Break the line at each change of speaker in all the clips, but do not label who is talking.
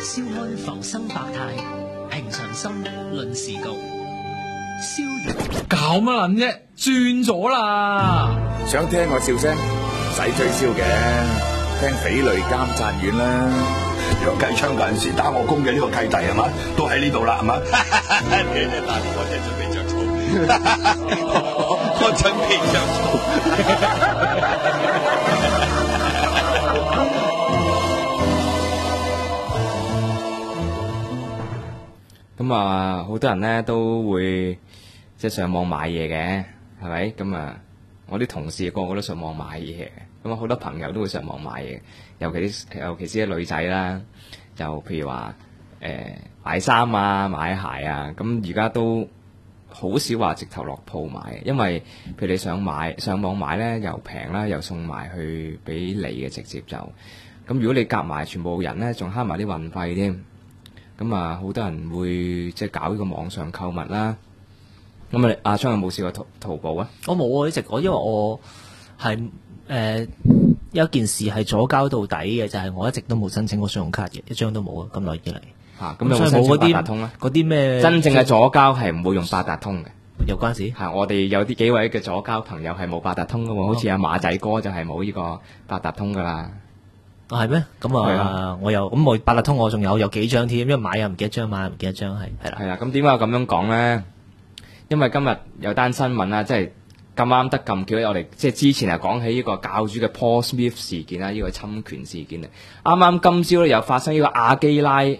笑看浮生百態，平常心論時局。笑
搞乜撚啫？轉咗啦！
想聽我笑聲，唔使追銷嘅，聽匪類監察院啦。
楊繼昌嗰陣時打我工嘅呢個契弟係嘛，都喺呢度啦係嘛。你真大我真準備着草，我準備着
草。咁啊，好多人咧都會即係上網買嘢嘅，係咪？咁啊，我啲同事個個都上網買嘢嘅，咁啊好多朋友都會上網買嘢，尤其是啲女仔啦，就譬如話買衫啊、買鞋啊，咁而家都好少話直頭落鋪買，因為譬如你上網買咧，又平啦，又送埋去俾你嘅直接就，咁如果你夾埋全部人咧，仲慳埋啲運費添。咁啊，好多人會即係搞呢個網上購物啦。咁啊，阿昌有冇試過淘寶啊？
我冇啊，一直因為我係有一件事係左交到底嘅，就係我一直都冇申請過信用卡嘅，一張都冇啊，咁耐以嚟。
嚇，咁有冇申請八達通啊？
嗰啲咩
真正嘅左交係唔會用八達通嘅。
有關事？
係我哋有啲幾位嘅左交朋友係冇八達通嘅喎，好似阿馬仔哥就係冇呢個八達通噶啦。
係咩？咁啊，我八達通我仲有幾張添，因為買又唔記得張，買又唔記得張，係啦。
係啦，咁點解我咁樣講咧？因為今日有單新聞啦，即係咁啱得咁巧，我哋即係之前係講起呢個教主嘅 Paul Smith 事件啦，呢個侵權事件啊。啱啱今朝咧又發生呢個阿基拉嘅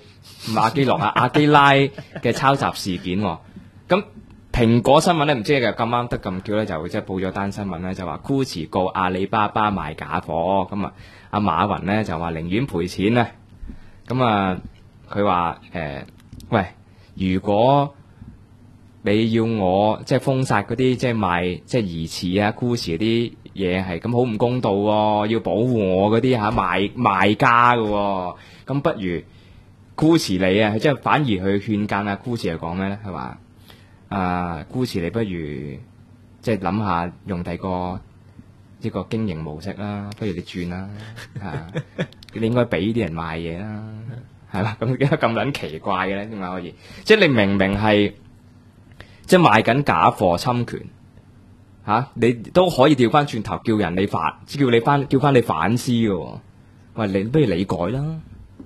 抄襲事件喎。咁蘋果新聞咧唔知係咁啱得咁巧咧，就即係報咗單新聞咧，就話 Gucci 告阿里巴巴賣假貨，咁啊阿馬雲咧就話寧願賠錢啊，咁啊佢話喂，如果你要我即係封殺嗰啲即係賣即係疑似啊 Gucci 嗰啲嘢係咁好唔公道喎，要保護我嗰啲賣家嘅喎，咁不如 Gucci 你啊，即係反而去勸諫啊 Gucci 嚟講咩咧？係話Gucci 你不如即係諗下用第二個呢個經營模式啦，不如你轉啦，你應該俾啲人賣嘢啦，係嘛？咁點解咁撚奇怪嘅咧？點解可以？即係你明明係即係賣緊假貨侵權你都可以調翻轉頭叫翻你反思嘅喎。喂，你不如你改啦。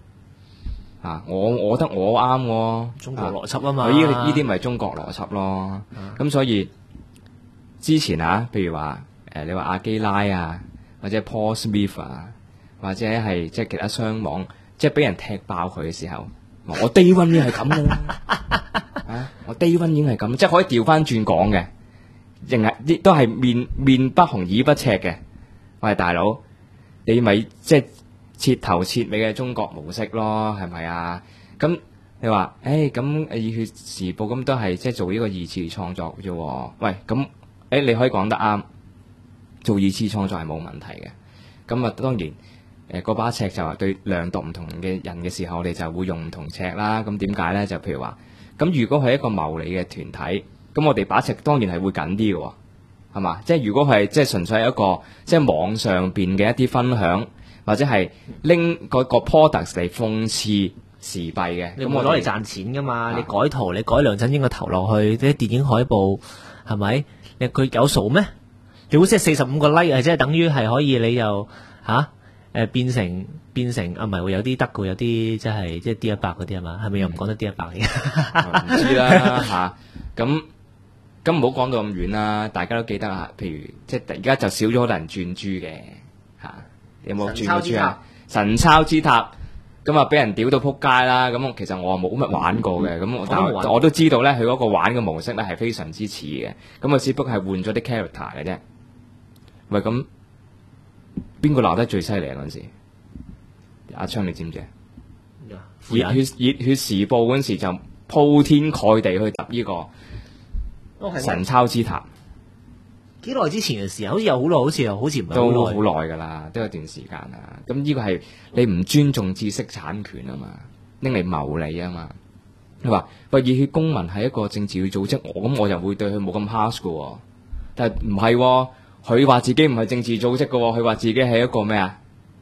我覺得我啱喎，
中國邏輯啊嘛，
呢啲咪中國邏輯咯。咁所以之前譬如話你話阿基拉啊，或者 Paul Smith 啊，或者係即係其他商網，即係俾人踢爆佢嘅時候，我 Day One 已經係咁嘅啦，我 Day One 已經係咁，即係可以調翻轉講嘅，仍係都係面不紅耳不赤嘅。喂，大佬，你咪即係徹頭徹尾嘅中國模式咯，係咪啊？咁你話，咁熱血時報咁都係即係做呢個二次創作啫喎。喂，咁你可以講得啱，做二次創作係冇問題嘅。咁啊，當然嗰把尺就係對量度唔同嘅人嘅時候，我哋就會用唔同尺啦。咁點解咧？就譬如話，咁如果係一個牟利嘅團體，咁我哋把尺當然係會緊啲嘅喎，係嘛？即係如果係即係純粹係一個即係網上邊嘅一啲分享。或者係拎嗰個 product 嚟諷刺時弊嘅，
你冇攞嚟賺錢噶嘛？你改圖，你改梁振英個頭落去，啲電影海報係咪？佢有數咩？你估即係45個 like 係即係等於係可以你又變成唔係會有啲得嘅，有啲即係D100嗰啲係嘛？係咪又唔講得D100嘅？
唔知啦咁唔好講到咁遠啦，大家都記得啊。譬如即係而家就少咗好多人轉珠嘅有冇轉過珠啊？神抄之塔咁啊，俾人屌到撲街啦！咁其實我冇乜玩過嘅，咁我都知道咧，佢嗰個玩嘅模式咧係非常之似嘅。咁啊，只不過係換咗啲 character 嘅啫。喂，咁邊個鬧得最犀利啊？嗰陣時，阿昌你知唔知啊？熱血時報嗰陣時就鋪天蓋地去揼呢個神抄之塔。
幾耐之前嘅事啊？好似又好耐，好似唔係
都好耐噶啦，都有段時間啦。咁呢個係你唔尊重知識產權啊嘛，拎嚟謀利啊嘛。佢話喂，熱血公民係一個政治嘅組織，我就會對佢冇咁 harsh 噶。但係唔係，佢話自己唔係政治組織噶，佢話自己係一個咩啊？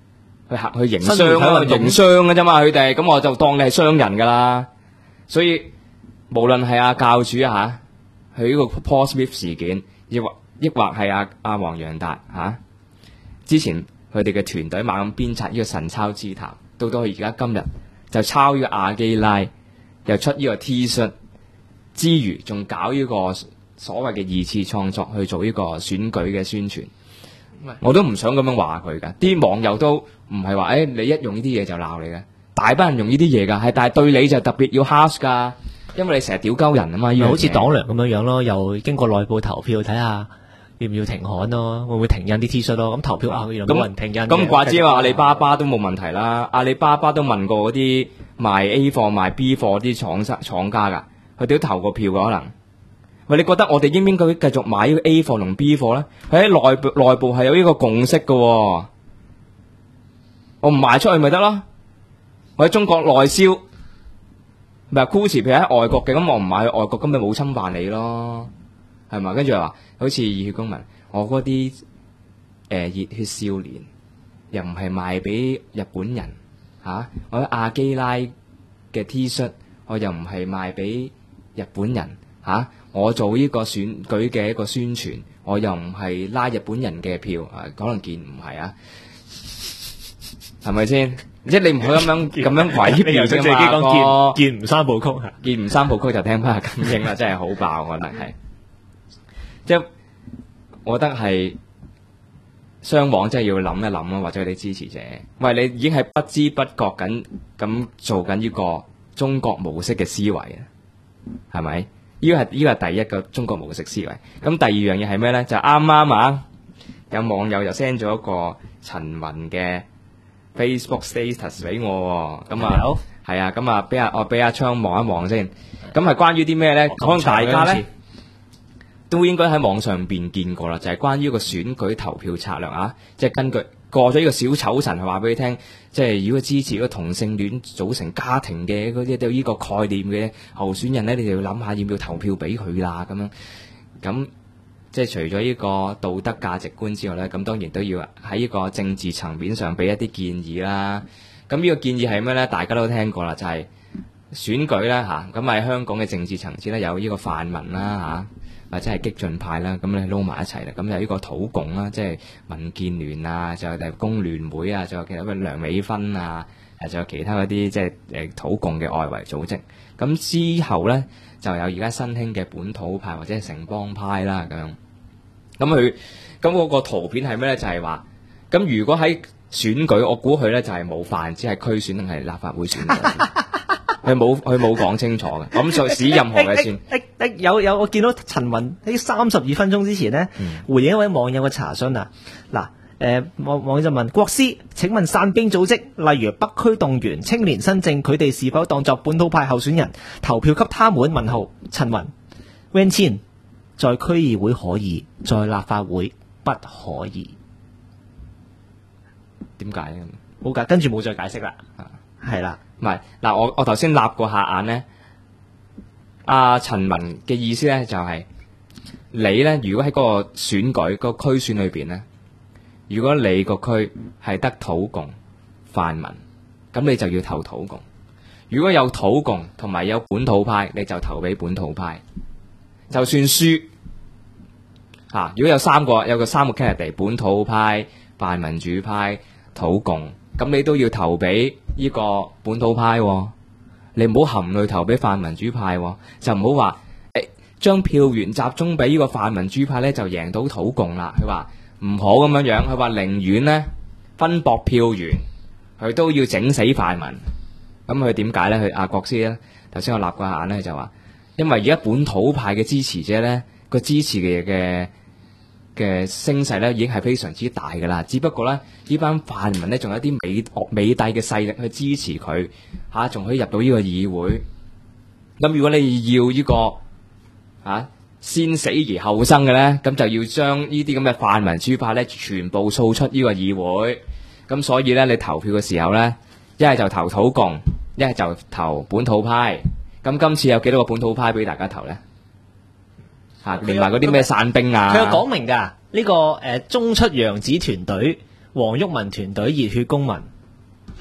去營商啊，營商嘅啫嘛，佢哋咁我就當你係商人噶啦。所以無論係阿教主啊嚇，佢呢個 Paul Smith 事件，抑或係阿黃洋達嚇，之前佢哋嘅團隊猛咁鞭策呢個神抄之談，到佢而家今日就抄呢個阿基拉，又出呢個 T 恤之餘，仲搞呢個所謂嘅二次創作去做呢個選舉嘅宣傳。我都唔想咁樣話佢㗎，啲網友都唔係話你一用呢啲嘢就鬧你嘅，大班人用呢啲嘢㗎，但係對你就特別要 harsh 㗎，因為你成日屌鳩人啊嘛，
好似黨糧咁樣咯，又經過內部投票睇下要唔要停刊咯，會唔會停印啲 T 恤咯？咁投票原來冇人停印。
咁怪之話阿里巴巴都冇問題啦，阿里巴巴都問過嗰啲賣 A 貨賣 B 貨啲廠家㗎，佢哋都投過票㗎可能。喂，你覺得我哋應唔應該繼續買呢個 A 貨同 B 貨咧？佢喺內部係有呢個共識嘅，我唔賣出去咪得咯？我喺中國內銷，咪 Gucci 譬如喺外國嘅，咁我唔賣去外國，咁咪冇侵犯你咯，係咪？跟住話好似熱血公民，我嗰啲熱血少年又唔係賣俾日本人嚇，我阿基拉嘅 T 恤我又唔係賣俾日本人嚇。我做呢個選舉嘅一個宣傳，我又唔係拉日本人嘅票，可能見唔係啊，係咪先？即係你唔可以咁樣毀掉啫嘛。
見吳三部曲，
見吳三部曲就聽翻阿金英啦，真係好爆，我覺得係。即係我覺得係雙網真係要諗一諗咯，或者你支持者，喂，你已經係不知不覺咁做緊呢個中國模式嘅思維啊，係咪？呢個係第一個中國模式思維。咁第二樣嘢係咩咧？就啱啱有網友就 send 咗一個陳雲嘅 Facebook status 俾我喎。咁係啊，咁我俾阿昌望一望先。咁係關於啲咩咧？可能大家咧都應該喺網上邊見過啦，就係關於個選舉投票策略啊，即係根據過咗呢個小丑神係話俾你聽，即係如果支持個同性戀組成家庭嘅嗰啲有呢個概念嘅候選人咧，你就要諗下要唔要投票俾佢啦咁樣。咁即係除咗呢個道德價值觀之外咧，咁當然都要喺呢個政治層面上俾一啲建議啦。咁呢個建議係咩咧？大家都聽過啦，就係選舉啦嚇。咁喺香港嘅政治層次咧，有呢個泛民啦嚇，或者係激進派啦，咁你撈埋一齊啦，咁有呢個土共啦，即係民建聯啊，仲有工聯會啊，仲有其他咩梁美芬啊，仲有其他嗰啲即係土共嘅外圍組織。咁之後咧就有而家新興嘅本土派或者係城邦派啦咁樣。咁嗰個圖片係咩咧？就係話，咁如果喺選舉，我估佢咧就係冇泛，只係區選定係立法會選舉。佢冇講清楚嘅，咁就使任何嘅先。
有我見到陳雲喺32分鐘之前呢，回應一位網友嘅查詢啊。嗱，網友就問國師：請問散兵組織，例如北區動員、青年新政，佢哋是否當作本土派候選人投票給他們？問號。陳雲 Van Chin 在區議會可以，在立法會不可以。
點解咧？
好㗎，跟住冇再解釋啦。係啦。
唔係嗱，我頭先立過下眼咧，阿陳文嘅意思咧就係你咧，如果喺嗰個選舉嗰個區選裏邊咧，如果你個區係得土共泛民，咁你就要投土共；如果有土共同埋有本土派，你就投俾本土派。就算輸嚇，如果有三個 candidate， 本土派、泛民主派、土共，咁你都要投俾呢個本土派喎，你唔好含淚投俾泛民主派喎，就唔好話將票源集中俾呢個泛民主派咧，就贏到土共啦。佢話唔好咁樣樣，佢話寧願咧分薄票源，佢都要整死泛民。咁佢點解咧？佢阿國師咧，頭先我立過眼咧就話，因為而家本土派嘅支持者咧，個支持嘅聲勢咧已經係非常之大噶啦，只不過咧呢班泛民咧仲有啲美帝嘅勢力去支持佢嚇，仲可以入到呢個議會。咁如果你要呢個先死而後生嘅咧，咁就要將呢啲咁嘅泛民主派咧全部掃出呢個議會。咁所以咧你投票嘅時候咧，一係就投土共，一係就投本土派。咁今次有幾多個本土派俾大家投咧？連埋嗰啲咩散兵啊，
佢有講明㗎。呢個中出洋子團隊、黃毓民團隊、熱血公民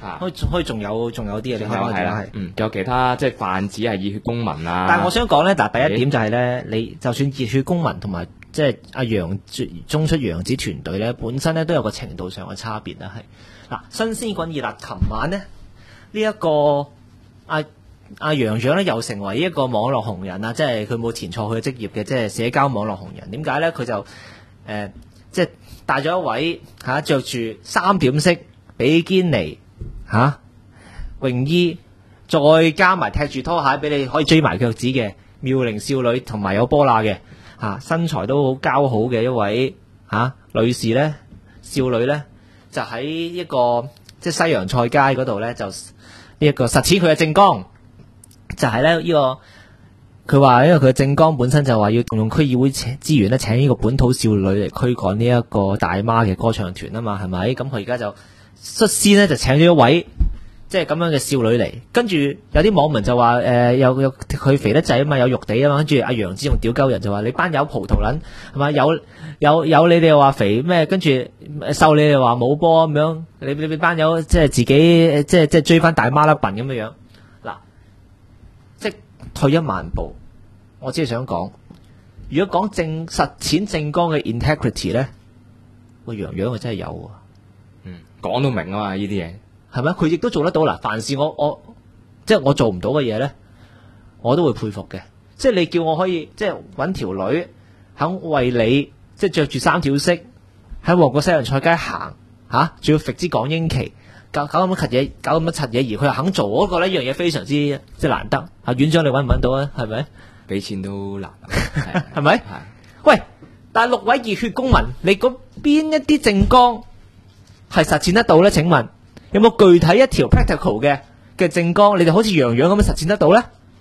可以仲有啲嘢，你開翻電話係。
仲有其他即係泛指係熱血公民啊。
但係我想講咧，嗱第一點就係咧，你就算熱血公民同埋即係阿楊中出楊子團隊咧，本身咧都有個程度上嘅差別啦，係嗱新鮮滾熱辣。琴晚咧呢一個阿楊長咧又成為一個網絡紅人啊，即係佢冇填錯佢嘅職業嘅，即係社交網絡紅人。點解咧？佢就即係帶咗一位着住3點式比堅尼泳衣，再加埋踢住拖鞋俾你可以追埋腳趾嘅妙齡少女，同埋有波罅嘅身材都好姣好嘅一位女士咧，少女咧就喺一個即係西洋菜街嗰度咧，就呢一個實踐佢嘅政綱，就係咧呢個佢話，因為佢嘅政綱本身就話要動用區議會資源咧，請呢個本土少女嚟驅趕呢一個大媽嘅歌唱團啊嘛，係咪？咁佢而家就率先咧就請咗一位即係咁樣嘅少女嚟，跟住有啲網民就話有佢肥得滯啊嘛，有肉地啊嘛，跟住阿楊子用屌鳩人就話你班友葡萄撚係嘛，有你哋又話肥咩，跟住瘦你哋話冇波咁樣，你班友即係自己即係追翻大媽啦笨咁樣。嗱，即係退一萬步，我只係想講，如果講實踐政綱嘅 integrity 咧，個楊楊真係有喎，
講到明啊嘛呢啲嘢。
係咪？佢亦都做得到嗱。凡事我即係我做唔到嘅嘢咧，我都會佩服嘅。即係你叫我可以即係揾條女肯為你即係着住3條式喺旺角西洋菜街行仲要揈支港英旗，搞咁乜柒嘢，搞咁乜柒嘢，而佢又肯做，我覺得呢樣嘢非常之即係難得。院長你揾唔揾到啊？係咪？
俾錢都難，
係咪？喂，但係6位熱血公民，你嗰邊一啲政綱係實踐得到咧？請問？有冇具體一條 practical 嘅政綱，你哋好似楊楊咁樣實踐得到咧？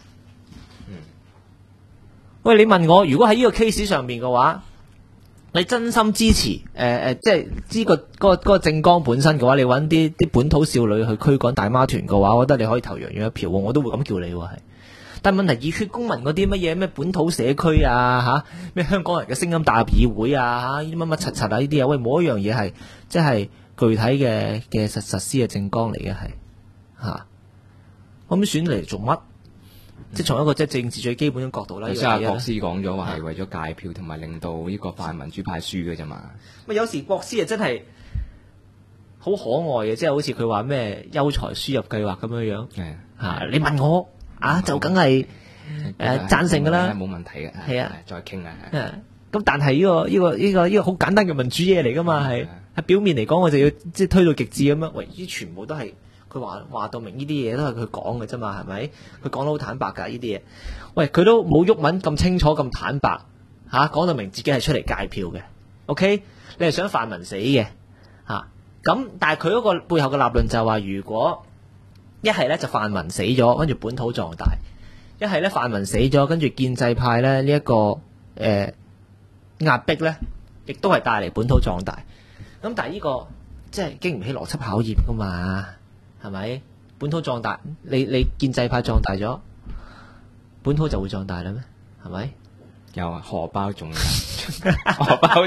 喂，你問我，如果喺呢個 case 上面嘅話，你真心支持即係知嗰個政綱本身嘅話，你揾啲本土少女去驅趕大媽團嘅話，我覺得你可以投楊楊一票，我都會咁叫你喎係。但問題熱血公民嗰啲乜嘢咩本土社區啊咩香港人嘅聲音大入議會啊呢啲乜乜柒柒啊呢啲啊，喂冇一樣嘢係即係具體嘅實施嘅政綱嚟嘅係咁選嚟做乜？即係從一個即係政治最基本嘅角度啦。
頭先阿國師講咗話係為咗界票同埋令到呢個泛民主派輸嘅啫嘛。
有時國師啊真係好可愛嘅，即係好似佢話咩優才輸入計劃咁樣樣你問我就梗係贊成㗎啦，
冇問題嘅。
係啊，
再傾啊。
咁但係呢個好簡單嘅民主嘢嚟㗎嘛係。喺表面嚟講，我就要即係推到極致咁樣。喂，呢全部都係佢話到明，呢啲嘢都係佢講嘅啫嘛，係咪？佢講得好坦白㗎，呢啲嘢。喂，佢都冇鬱文咁清楚咁坦白講到明自己係出嚟界票嘅。OK， 你係想泛民死嘅咁，但係佢嗰個背後嘅立論就係話，如果一係咧就泛民死咗，跟住本土壯大；一係咧泛民死咗，跟住建制派咧呢一個壓迫咧，亦都係帶嚟本土壯大。咁但係呢個即係經唔起邏輯考驗噶嘛，係咪？本土壯大，你建制派壯大咗，本土就會壯大啦咩？係咪？
有荷包仲荷包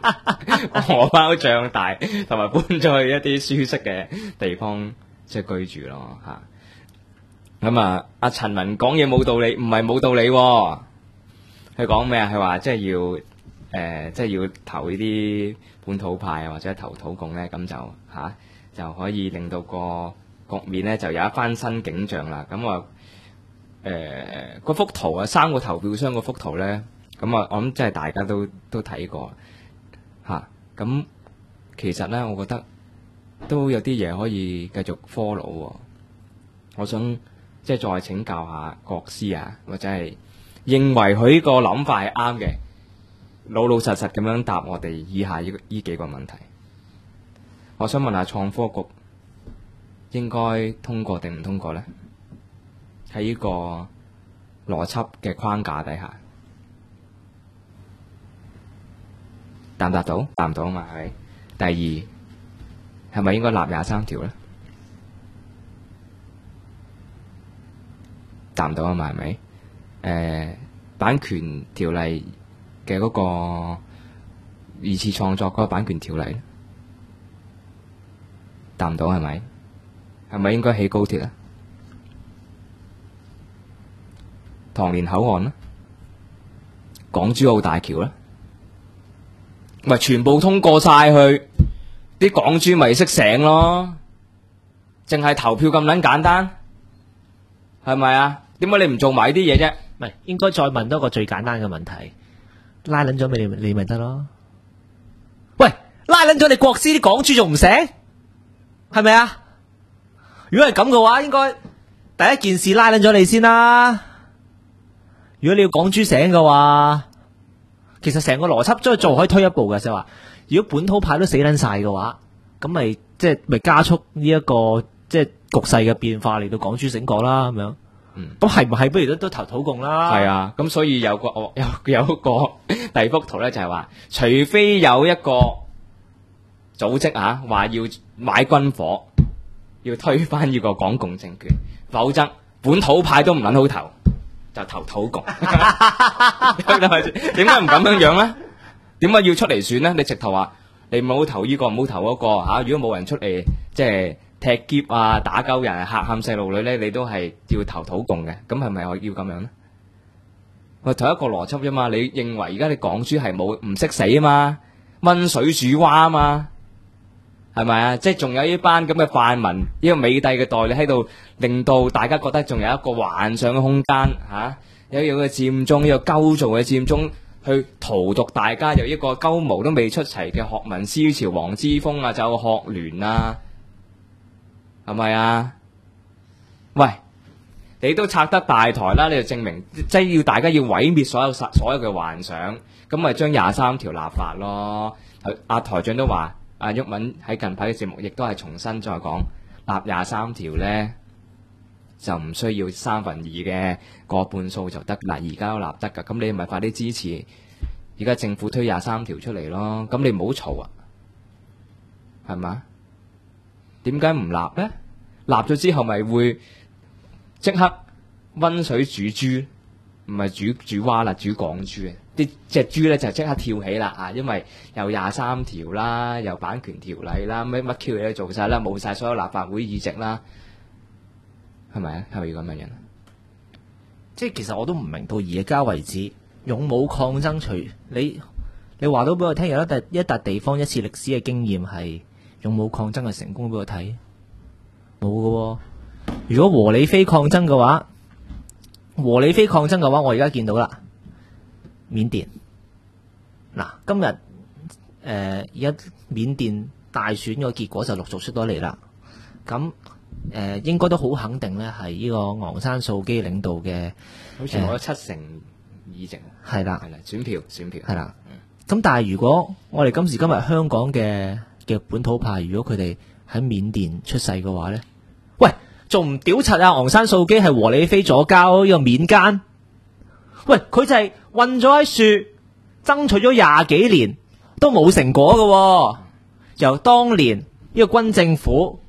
脹大，同埋搬咗去一啲舒適嘅地方即係居住咯嚇。咁阿陳文講嘢冇道理，唔係冇道理喎。佢講咩啊？佢話即係要。即係要投呢啲本土派啊，或者投土共咧，咁就可以令到個局面咧就有一番新景象啦。咁嗰幅圖啊，3個投票箱嗰幅圖咧，咁我諗即係大家都睇過咁其實咧，我覺得都有啲嘢可以繼續 follow 喎。我想即係再請教下國師啊，或者係認為佢呢個諗法係啱嘅。老實實咁樣答我哋以下呢幾個問題。我想問下創科局應該通過定唔通過呢？喺呢個邏輯嘅框架底下，答唔答到？答唔到啊嘛，係咪？第二，係咪應該立23條呢？答唔到啊嘛，係咪？版權條例嘅嗰個二次創作嗰個版權條例，答唔到係咪？ 係咪應該起高鐵啊？唐年口岸啦，港珠澳大橋啦，咪全部通過晒去，啲港豬咪識醒咯，淨係投票咁撚簡單，係咪啊？點解你唔做埋呢啲嘢啫？
唔係應該再問多個最簡單嘅問題，拉撚咗你咪得咯？喂，拉撚咗你國師啲港豬仲唔醒？係咪啊？如果係咁嘅話，應該第一件事拉撚咗你先啦。如果你要港豬醒嘅話，其實成個邏輯再可以推一步嘅，就係話，如果本土派都死撚晒嘅話，咁咪即係咪加速呢一個即係局勢嘅變化，嚟到港豬醒覺啦咁樣。咁係唔係不如都投土共啦？
係啊，咁所以有個第二幅圖咧，就係話，除非有一個組織啊話要買軍火，要推翻呢個港共政權，否則本土派都唔撚好投，就投土共。點解唔咁樣咧？點解要出嚟選咧？你直頭話你唔好投呢個，唔好投嗰個吓。如果冇人出嚟，即係踢劫啊、打鳩人、嚇喊細路女咧，你都係要投土共嘅。咁係咪我要咁樣咧？我同一個邏輯啫嘛。你認為而家你港豬係冇唔識死啊嘛？溫水煮蛙啊嘛？係咪啊？即係仲有呢班咁嘅泛民，呢個美帝嘅代理喺度，令到大家覺得仲有一個幻想嘅空間吓，有個佔中，呢個鳩造嘅佔中，去荼毒大家，由一個鳩毛都未出齊嘅學民思潮、黃之鋒啊，就學聯啊，係咪啊？喂，你都拆得大台啦，你就證明即係要大家要毀滅所有嘅幻想，咁咪將23條立法咯。阿台長都話。阿毓民喺近排嘅節目亦都係重新再講立23條咧，就唔需要2/3嘅過半數就得。嗱，而家都立得噶，咁你咪快啲支持而家政府推23條出嚟咯。咁你唔好嘈啊，係嘛？點解唔立咧？立咗之後咪會即刻溫水煮豬，唔係煮蛙啦，煮港豬啊！啲隻豬咧就即刻跳起啦啊！因為有23條啦，有版權條例啦，乜 Q 嘢都做晒啦，冇晒所有立法會議席啦，係咪啊？係咪要咁嘅樣？
即係其實我都唔明到而家為止，勇武抗爭除你話到俾我聽，有一笪地方一次歷史嘅經驗係勇武抗爭嘅成功俾我睇，冇㗎喎。如果和理非抗爭嘅話，我而家見到啦。緬甸嗱，今日而家緬甸大選個結果就陸續出咗嚟啦。咁應該都好肯定咧，係呢個昂山素基領導嘅，
好似攞咗7成議席。
係啦，
選票
係啦。咁但係如果我哋今時今日香港嘅本土派，如果佢哋喺緬甸出世嘅話咧，喂，仲唔屌柒啊？昂山素基係和理非左膠呢個緬奸？喂，佢就係困咗喺樹，爭取咗20幾年都冇成果嘅喎。由當年呢個軍政府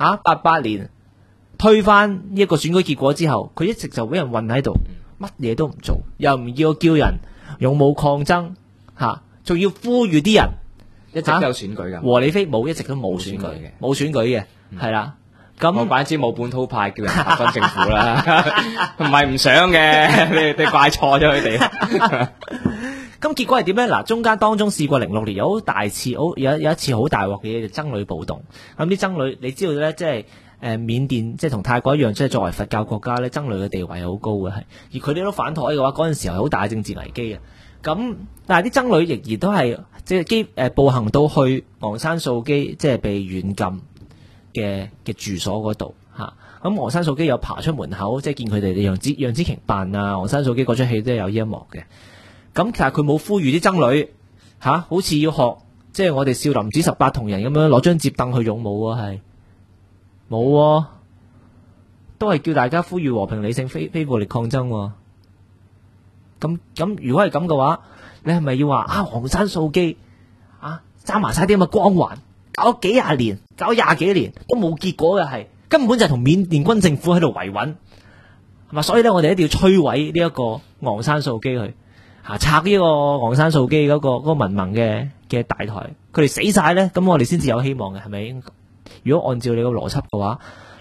88年推翻呢一個選舉結果之後，佢一直就俾人困喺度，乜嘢都唔做，又唔要叫人勇武抗爭仲要呼籲啲人
一直都有選舉㗎。
和理非冇，一直都冇選舉嘅，冇選舉嘅，係啦。咁
我怪之冇本土派叫人拍軍政府啦，唔係唔想嘅，你怪錯咗佢哋。
咁結果係點咧？嗱，中間當中試過06年有好大次，有一次好大鑊嘅嘢，就僧侶暴動。咁啲僧侶你知道咧，即係緬甸即係同泰國一樣，即係作為佛教國家咧，僧侶嘅地位係好高嘅，係。而佢哋都反台嘅話，嗰陣時候係好大政治危機嘅。咁但係啲僧侶仍然都係即係步行到去昂山素基即係被軟禁嘅住所嗰度嚇，咁昂山素基有爬出門口，即係見佢哋楊紫瓊扮啊，昂山素基嗰出戲都有呢一幕嘅。咁其實佢冇呼籲啲僧侶好似要學即係我哋少林寺18銅人咁樣攞張摺凳去勇武啊，係冇喎，都係叫大家呼籲和平理性非暴力抗爭喎。咁如果係咁嘅話，你係咪要話昂山素基揸埋晒啲咁嘅光環？搞幾廿年，搞20幾年都冇結果嘅，係根本就係同緬甸軍政府喺度維穩，係嘛？所以咧，我哋一定要摧毀呢一個昂山素基去拆呢個昂山素基嗰個民盟嘅大台，佢哋死晒咧，咁我哋先至有希望嘅，係咪？如果按照你個邏輯嘅話，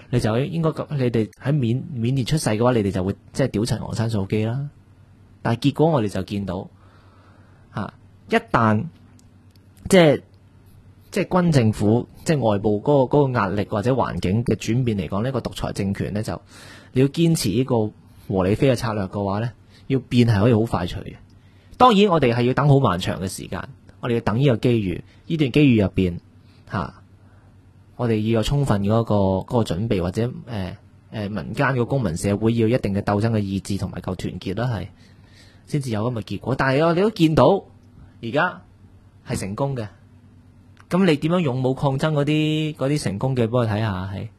你就應該你哋喺緬甸出世嘅話，你哋就會即係屌陳昂山素基啦。但係結果我哋就見到一旦即係軍政府即係外部嗰個壓力或者環境嘅轉變嚟講，呢個獨裁政權咧就你要堅持呢個和理非嘅策略嘅話咧，要變係可以好快脆嘅。當然我哋係要等好漫長嘅時間，我哋要等呢個機遇，呢段機遇入邊我哋要有充分嗰個準備，或者民間個公民社會要有一定嘅鬥爭嘅意志同埋夠團結啦，係先至有咁嘅結果。但係我哋都見到而家係成功嘅，咁你點樣勇武抗爭嗰啲成功嘅，幫我睇下係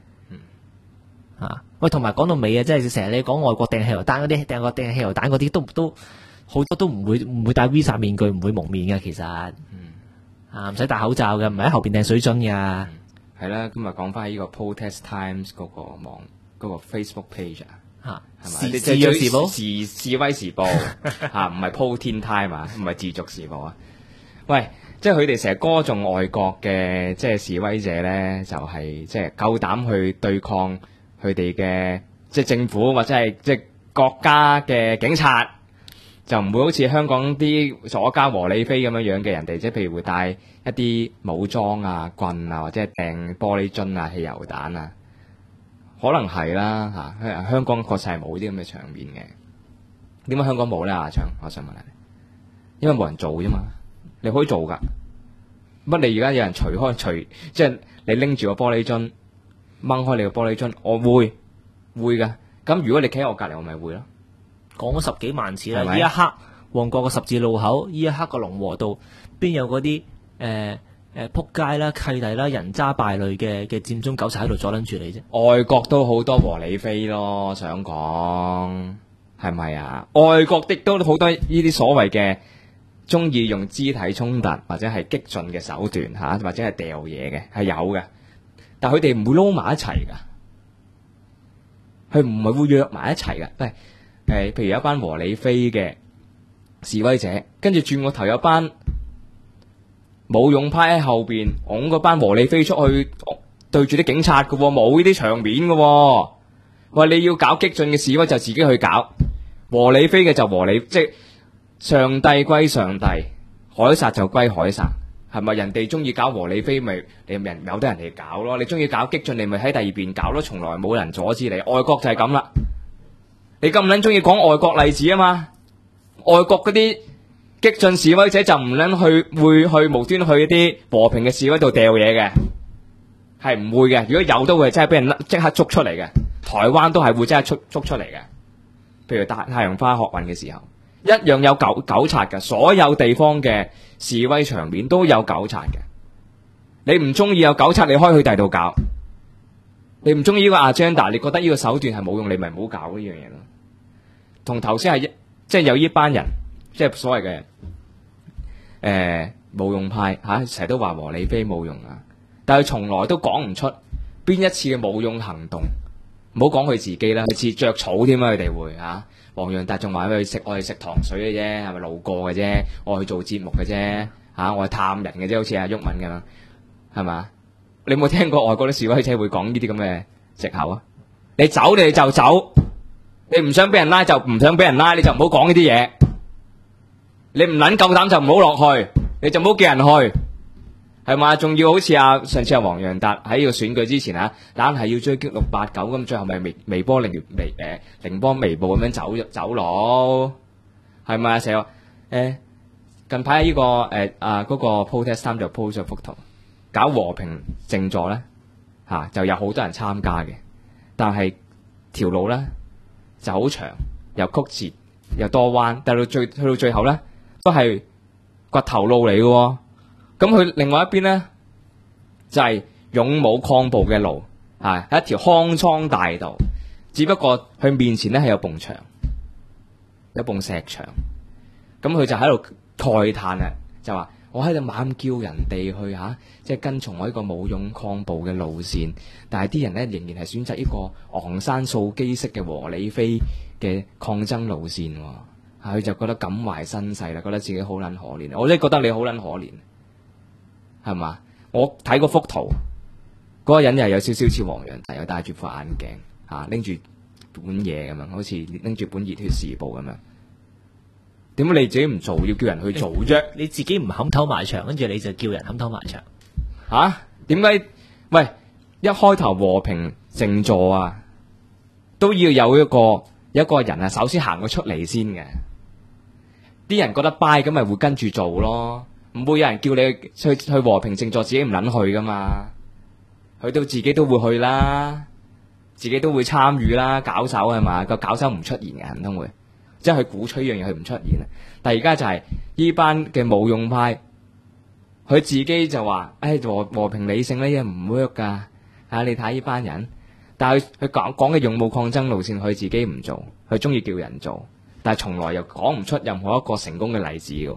喂，同埋講到尾啊，即係成日你講外國掟汽油彈嗰啲，掟汽油彈嗰啲都好多都唔會戴 Visa 面具，唔會蒙面嘅，其實唔使戴口罩嘅，唔係喺後邊掟水樽㗎。
係啦，今日講翻呢個 Protest Times 嗰個嗰個 Facebook page 係咪？
示弱時報、
示威時報唔係 Putin Time 唔係自續時報啊！喂，即係佢哋成日歌頌外國嘅即係示威者咧，就係即係夠膽去對抗佢哋嘅即係政府或者係即係國家嘅警察，就唔會好似香港啲左家和理非咁樣嘅人哋，即係譬如會帶一啲武裝啊、棍啊，或者係掟玻璃樽啊、汽油彈啊，可能係啦嚇。香港確實係冇啲咁嘅場面嘅。點解香港冇咧？阿昌，我想問下你，因為冇人做啫嘛。你可以做㗎，乜你而家有人除，即係你拎住個玻璃樽，掹開你個玻璃樽，我會㗎。咁如果你企喺我隔離，我咪會咯。
講咗10幾萬次啦，
係咪
呢一刻旺角個十字路口，呢一刻個龍和道邊有嗰啲仆街啦、契弟啦、人渣敗類嘅佔中狗賊喺度阻撚住你啫。
外國都好多和理非咯，想講係咪啊？外國亦都好多呢啲所謂嘅中意用肢體衝突或者係激進嘅手段或者係掉嘢嘅係有嘅，但佢哋唔會撈埋一齊㗎，佢唔係會約埋一齊㗎。喂，譬如有一班和理非嘅示威者，跟住轉個頭有班武勇派喺後邊拱嗰班和理非出去對住啲警察㗎喎，冇呢啲場面㗎喎。喂，你要搞激進嘅示威就自己去搞，和理非嘅就和理，即係上帝歸上帝，凱撒就歸凱撒，係咪？人哋中意搞和理非，咪你人由得人哋搞咯。你中意搞激進，你咪喺第二邊搞咯。從來冇人阻止你。外國就係咁啦。你咁撚中意講外國例子啊嘛？外國嗰啲激進示威者就唔撚會去無端去一啲和平嘅示威度掉嘢嘅，係唔會嘅。如果有都會真係俾人即刻捉出嚟嘅。台灣都係會真係捉出嚟嘅。譬如太陽花學運嘅時候，一樣有糾察嘅。所有地方嘅示威場面都有糾察嘅。你唔中意有糾察，你可以去第度搞。你唔中意呢個 agenda， 你覺得呢個手段係冇用，你咪唔好搞呢樣嘢咯。同頭先係即係有呢班人，即係所謂嘅武勇派成日都話和理非冇用啊，但係從來都講唔出邊一次嘅武勇行動。唔好講佢自己啦，佢似著草添啊！佢哋會黃洋達仲話我哋食糖水嘅啫，係咪路過嘅啫？我去做節目嘅啫，我係探人嘅啫，好似阿毓民咁樣，係嘛？你有冇聽過外國啲示威者會講呢啲咁嘅藉口啊？你走你就走，你唔想俾人拉就唔想俾人拉，你就唔好講呢啲嘢。你唔撚夠膽就唔好落去，你就唔好叫人去。係嘛？仲要好似上次黃洋達喺呢個選舉之前硬係要追擊689咁，最後咪微波凌波微步咁樣走佬，係咪啊？成日話近排呢個嗰個 protest time 就 post 咗幅圖，搞和平靜坐咧就有好多人參加嘅，但係條路咧就好長，又曲折又多彎，但去到最後咧都係掘頭路嚟嘅喎。咁佢另外一邊咧就係勇武抗暴嘅路，係一條康莊大道，只不過佢面前咧係有埲牆，有埲石牆。咁佢就喺度慨嘆啊，就話我喺度猛叫人哋去即係跟從我呢個武勇抗暴嘅路線，但係啲人咧仍然係選擇呢個昂山素姬式嘅和理非嘅抗爭路線。佢就覺得感懷身世啦，覺得自己好撚可憐。我真係覺得你好撚可憐。係嘛？我睇嗰幅圖， 嗰個人又係有少少似黃洋達，又戴住副眼鏡嚇，拎住本嘢咁樣，好似拎住本《熱血時報》咁樣。點解你自己唔做，要叫人去做啫？
你自己唔肯偷埋牆，跟住你就叫人肯偷埋牆。
嚇？點解？喂，一開頭和平靜坐啊，都要有一個人啊，首先行咗出嚟先嘅。啲人覺得 buy 咁咪會跟住做咯，唔會有人叫你去和平靜坐，自己唔撚去噶嘛。佢都自己都會去啦，自己都會參與啦，搞手係嘛？個搞手唔出現嘅，唔通會，即係佢鼓吹呢樣嘢，佢唔出現啊。但係而家就係呢班嘅冇用派，佢自己就話：，和平理性呢嘢唔 work 噶，你睇呢班人。但係佢講嘅勇武抗爭路線，佢自己唔做，佢中意叫人做，但係從來又講唔出任何一個成功嘅例子嘅，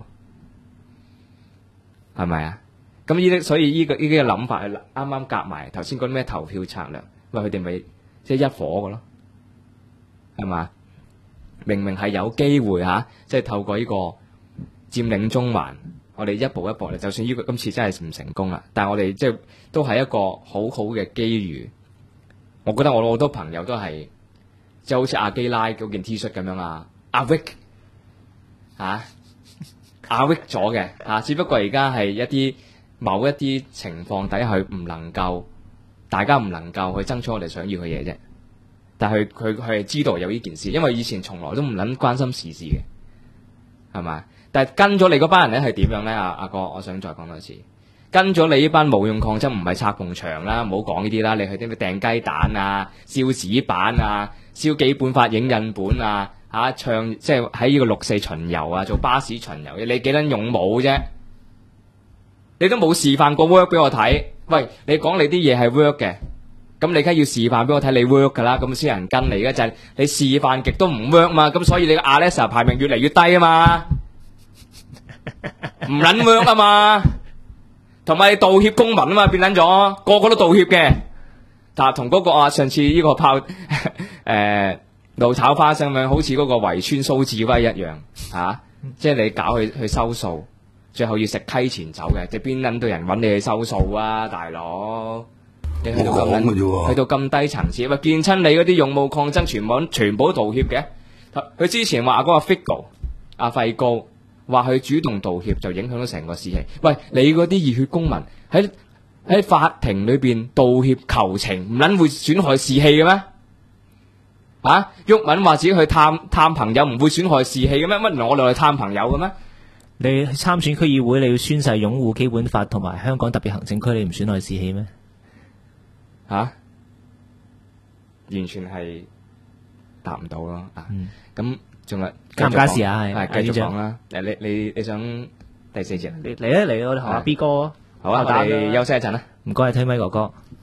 係咪啊？咁所以呢個諗法係啱啱夾埋頭先嗰啲咩投票策略，喂，佢哋咪即係一伙嘅咯，係嘛？明明係有機會即係透過呢個佔領中環，我哋一步一步嚟，就算呢個今次真係唔成功啦，但係我哋即係都係一個好好嘅機遇。我覺得我好多朋友都係即係好似阿基拉嗰件 T 恤咁樣阿 Vic 阿 Vic 咗嘅只不過而家係某一啲情況底下，大家唔能夠去爭取我哋想要嘅嘢啫。但係佢係知道有呢件事，因為以前從來都唔撚關心時事嘅，係咪？但係跟咗你嗰班人咧係點樣咧？阿哥，我想再講多次。跟咗你呢班冇用抗爭，唔係拆埲牆啦，唔好講呢啲啦。你去啲咩掟雞蛋啊、燒紙板啊、燒幾本法影印本啊、唱即係喺呢個6.4巡遊啊，做巴士巡遊，你幾撚勇武啫？你都冇示範過 work 俾我睇。喂，你講你啲嘢係 work 嘅，咁你梗係要示範俾我睇你 work 噶啦，咁先有人跟你嘅就係你示範極都唔 work 嘛，咁所以你個 Alexa 排名越嚟越低啊嘛，唔撚 work 啊嘛。同埋你道歉公民啊嘛，變撚咗，個個都道歉嘅。但係同嗰個上次呢個炮怒炒花生咁樣，好似嗰個圍村蘇志威一樣即係你搞去收數，最後要食溪錢走嘅，即係邊撚到人揾你去收數啊，大佬！你去到咁低層次，咪見親你嗰啲勇武抗爭全部都道歉嘅。佢之前話嗰個 Figo 阿費高。話佢主動道歉就影響到成個士氣。喂，你嗰啲熱血公民喺法庭裏邊道歉求情，唔撚會損害士氣嘅咩？毓民話自己去探朋友唔會損害士氣嘅咩？乜原來我哋去探朋友嘅咩？
你參選區議會，你要宣誓擁護基本法同埋香港特別行政區，你唔損害士氣咩？
完全係答唔到咯。咁。仲有
加唔加時啊？
係繼續講啦。你想第4節？
嚟我哋學下 B 哥。
好啊，我哋休息一陣啦。
唔該，推咪哥哥。